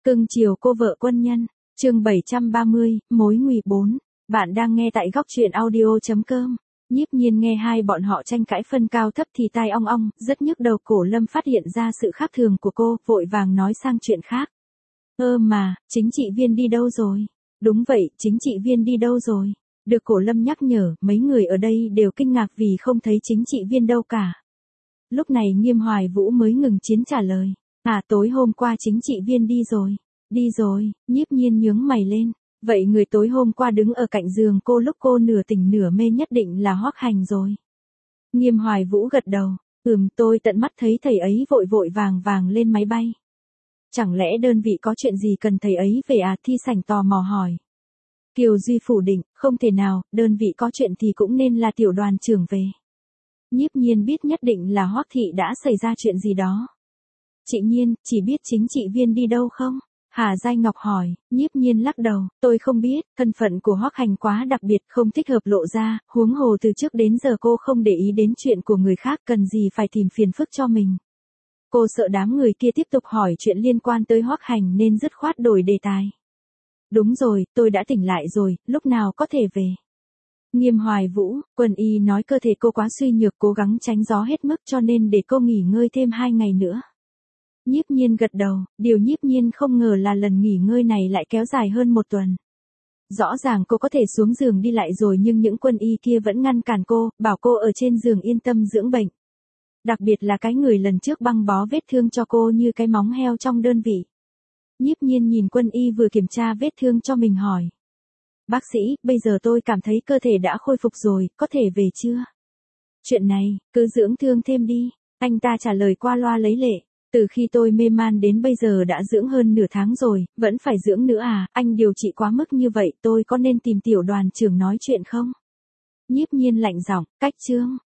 Cưng chiều cô vợ quân nhân, chương 730, mối nguy 4. Bạn đang nghe tại góc truyện audio.com. Nhiếp Nhiên nghe hai bọn họ tranh cãi phân cao thấp thì tai ong ong, rất nhức đầu. Cổ Lâm phát hiện ra sự khác thường của cô, vội vàng nói sang chuyện khác. Mà, chính trị viên đi đâu rồi? Đúng vậy, chính trị viên đi đâu rồi? Được Cổ Lâm nhắc nhở, mấy người ở đây đều kinh ngạc vì không thấy chính trị viên đâu cả. Lúc này Nghiêm Hoài Vũ mới ngừng chiến trả lời. Tối hôm qua chính trị viên đi rồi. Đi rồi, Nhiếp Nhiên nhướng mày lên. Vậy người tối hôm qua đứng ở cạnh giường cô lúc cô nửa tỉnh nửa mê nhất định là Hoắc Hành rồi. Nghiêm Hoài Vũ gật đầu. Tôi tận mắt thấy thầy ấy vội vội vàng vàng lên máy bay. Chẳng lẽ đơn vị có chuyện gì cần thầy ấy về à? Thi Sảnh tò mò hỏi. Kiều Duy phủ định, không thể nào, đơn vị có chuyện thì cũng nên là tiểu đoàn trưởng về. Nhiếp Nhiên biết nhất định là Hoắc thị đã xảy ra chuyện gì đó. Chị Nhiên, chỉ biết chính trị viên đi đâu không? Hà Giai Ngọc hỏi. Nhiếp Nhiên lắc đầu, tôi không biết, thân phận của Hoắc Hành quá đặc biệt, không thích hợp lộ ra, huống hồ từ trước đến giờ cô không để ý đến chuyện của người khác, cần gì phải tìm phiền phức cho mình. Cô sợ đám người kia tiếp tục hỏi chuyện liên quan tới Hoắc Hành nên dứt khoát đổi đề tài. Đúng rồi, tôi đã tỉnh lại rồi, lúc nào có thể về? Nghiêm Hoài Vũ, Quân y nói cơ thể cô quá suy nhược, cố gắng tránh gió hết mức cho nên để cô nghỉ ngơi thêm 2 ngày nữa. Nhiếp Nhiên gật đầu, điều Nhiếp Nhiên không ngờ là lần nghỉ ngơi này lại kéo dài hơn 1 tuần. Rõ ràng cô có thể xuống giường đi lại rồi nhưng những quân y kia vẫn ngăn cản cô, bảo cô ở trên giường yên tâm dưỡng bệnh. Đặc biệt là cái người lần trước băng bó vết thương cho cô như cái móng heo trong đơn vị. Nhiếp Nhiên nhìn quân y vừa kiểm tra vết thương cho mình hỏi. Bác sĩ, bây giờ tôi cảm thấy cơ thể đã khôi phục rồi, có thể về chưa? Chuyện này, cứ dưỡng thương thêm đi, anh ta trả lời qua loa lấy lệ. Từ khi tôi mê man đến bây giờ đã dưỡng hơn nửa tháng rồi, vẫn phải dưỡng nữa à? Anh điều trị quá mức như vậy, tôi có nên tìm tiểu đoàn trưởng nói chuyện không? Nhiếp Nhiên lạnh giọng, cách chương.